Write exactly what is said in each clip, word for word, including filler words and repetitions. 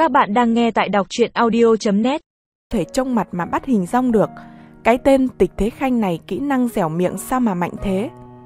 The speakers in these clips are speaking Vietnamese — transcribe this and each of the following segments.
Các bạn đang nghe tại đọc truyện audio chấm net. Thể trông mặt mà bắt hình dong được. Cái tên Tịch Thế Khanh này kỹ năng dẻo miệng sao mà mạnh thế.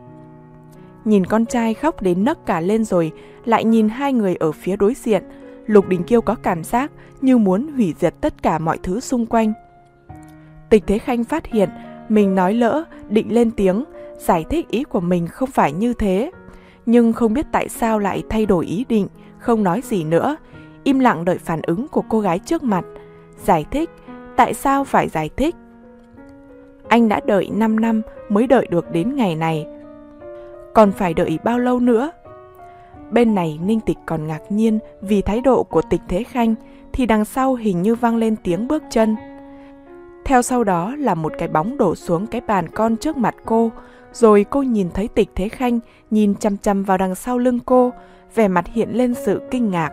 Nhìn con trai khóc đến nấc cả lên rồi, lại nhìn hai người ở phía đối diện, Lục Đình Kiêu có cảm giác như muốn hủy diệt tất cả mọi thứ xung quanh. Tịch Thế Khanh phát hiện mình nói lỡ, định lên tiếng, giải thích ý của mình không phải như thế. Nhưng không biết tại sao lại thay đổi ý định, không nói gì nữa, im lặng đợi phản ứng của cô gái trước mặt. Giải thích, tại sao phải giải thích? Anh đã đợi năm năm mới đợi được đến ngày này. Còn phải đợi bao lâu nữa? Bên này Ninh Tịch còn ngạc nhiên vì thái độ của Tịch Thế Khanh, thì đằng sau hình như vang lên tiếng bước chân. Theo sau đó là một cái bóng đổ xuống cái bàn con trước mặt cô, rồi cô nhìn thấy Tịch Thế Khanh nhìn chăm chăm vào đằng sau lưng cô, vẻ mặt hiện lên sự kinh ngạc.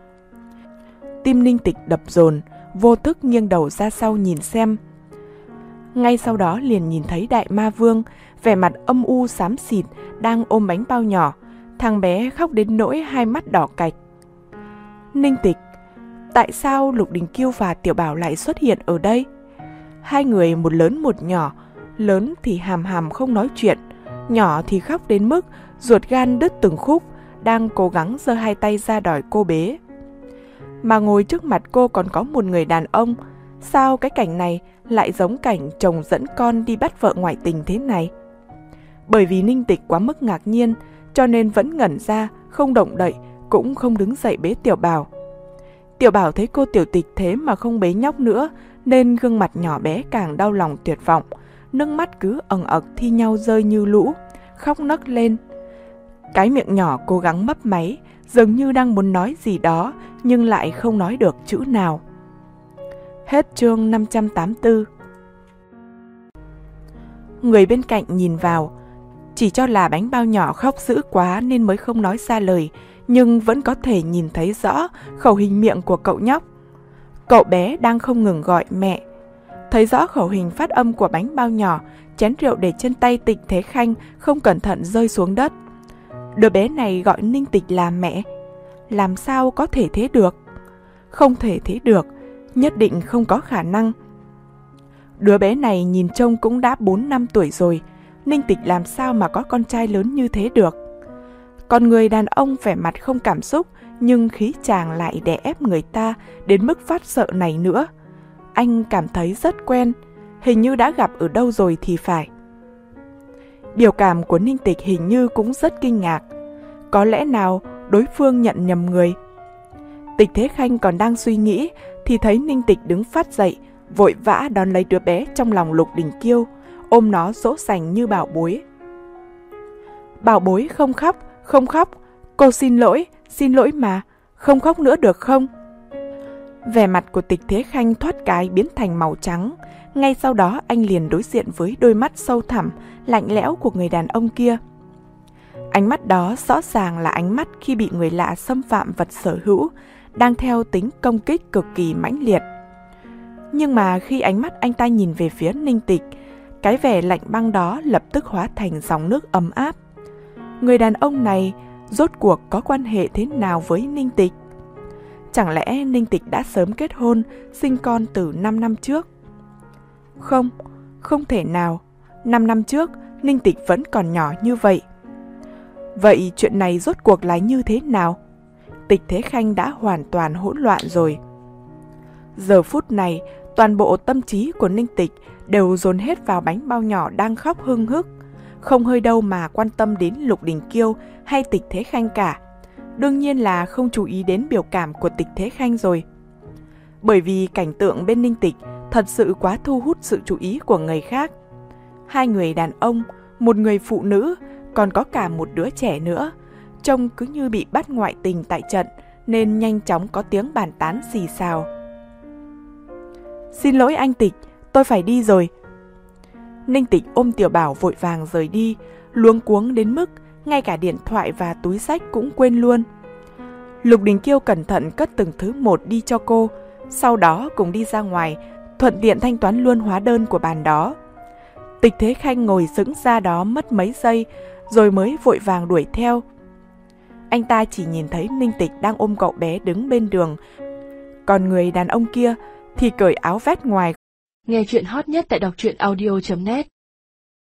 Tim Ninh Tịch đập dồn, vô thức nghiêng đầu ra sau nhìn xem. Ngay sau đó liền nhìn thấy Đại Ma Vương, vẻ mặt âm u xám xịt, đang ôm bánh bao nhỏ. Thằng bé khóc đến nỗi hai mắt đỏ cạch. Ninh Tịch, tại sao Lục Đình Kiêu và Tiểu Bảo lại xuất hiện ở đây? Hai người một lớn một nhỏ, lớn thì hàm hàm không nói chuyện, nhỏ thì khóc đến mức ruột gan đứt từng khúc, đang cố gắng giơ hai tay ra đòi cô bế. Mà ngồi trước mặt cô còn có một người đàn ông. Sao cái cảnh này lại giống cảnh chồng dẫn con đi bắt vợ ngoại tình thế này? Bởi vì Ninh Tịch quá mức ngạc nhiên, cho nên vẫn ngẩn ra, không động đậy, cũng không đứng dậy bế Tiểu Bảo. Tiểu Bảo thấy cô Tiểu Tịch thế mà không bế nhóc nữa, nên gương mặt nhỏ bé càng đau lòng tuyệt vọng, nước mắt cứ ẩn ực thi nhau rơi như lũ, khóc nấc lên. Cái miệng nhỏ cố gắng mấp máy, dường như đang muốn nói gì đó, nhưng lại không nói được chữ nào. Hết chương năm trăm tám mươi tư. Người bên cạnh nhìn vào, chỉ cho là bánh bao nhỏ khóc dữ quá nên mới không nói ra lời, nhưng vẫn có thể nhìn thấy rõ khẩu hình miệng của cậu nhóc. Cậu bé đang không ngừng gọi mẹ. Thấy rõ khẩu hình phát âm của bánh bao nhỏ, chén rượu để trên tay Tịch Thế Khanh không cẩn thận rơi xuống đất. Đứa bé này gọi Ninh Tịch là mẹ. Làm sao có thể thế được? Không thể thế được, nhất định không có khả năng. Đứa bé này nhìn trông cũng đã bốn năm tuổi rồi, Ninh Tịch làm sao mà có con trai lớn như thế được? Còn người đàn ông vẻ mặt không cảm xúc, nhưng khí chàng lại đè ép người ta đến mức phát sợ này nữa. Anh cảm thấy rất quen, hình như đã gặp ở đâu rồi thì phải. Biểu cảm của Ninh Tịch hình như cũng rất kinh ngạc. Có lẽ nào đối phương nhận nhầm người? Tịch Thế Khanh còn đang suy nghĩ thì thấy Ninh Tịch đứng phát dậy, vội vã đón lấy đứa bé trong lòng Lục Đình Kiêu, ôm nó dỗ dành như bảo bối. Bảo bối không khóc, không khóc, cô xin lỗi, xin lỗi mà, không khóc nữa được không? Vẻ mặt của Tịch Thế Khanh thoát cái biến thành màu trắng, ngay sau đó anh liền đối diện với đôi mắt sâu thẳm, lạnh lẽo của người đàn ông kia. Ánh mắt đó rõ ràng là ánh mắt khi bị người lạ xâm phạm vật sở hữu, đang theo tính công kích cực kỳ mãnh liệt. Nhưng mà khi ánh mắt anh ta nhìn về phía Ninh Tịch, cái vẻ lạnh băng đó lập tức hóa thành dòng nước ấm áp. Người đàn ông này rốt cuộc có quan hệ thế nào với Ninh Tịch? Chẳng lẽ Ninh Tịch đã sớm kết hôn, sinh con từ năm năm trước? Không, không thể nào. năm năm trước, Ninh Tịch vẫn còn nhỏ như vậy. Vậy chuyện này rốt cuộc là như thế nào? Tịch Thế Khanh đã hoàn toàn hỗn loạn rồi. Giờ phút này, toàn bộ tâm trí của Ninh Tịch đều dồn hết vào bánh bao nhỏ đang khóc hưng hức, không hơi đâu mà quan tâm đến Lục Đình Kiêu hay Tịch Thế Khanh cả. Đương nhiên là không chú ý đến biểu cảm của Tịch Thế Khanh rồi. Bởi vì cảnh tượng bên Ninh Tịch thật sự quá thu hút sự chú ý của người khác. Hai người đàn ông, một người phụ nữ, còn có cả một đứa trẻ nữa, trông cứ như bị bắt ngoại tình tại trận, nên nhanh chóng có tiếng bàn tán xì xào. Xin lỗi anh Tịch, tôi phải đi rồi. Ninh Tịch ôm Tiểu Bảo vội vàng rời đi, luống cuống đến mức ngay cả điện thoại và túi xách cũng quên luôn. Lục Đình Kiêu cẩn thận cất từng thứ một đi cho cô, sau đó cùng đi ra ngoài, thuận tiện thanh toán luôn hóa đơn của bàn đó. Tịch Thế Khanh ngồi sững ra đó mất mấy giây, rồi mới vội vàng đuổi theo. Anh ta chỉ nhìn thấy Ninh Tịch đang ôm cậu bé đứng bên đường, Còn người đàn ông kia thì cởi áo vest ngoài. Nghe chuyện hot nhất tại đọc truyện audio chấm net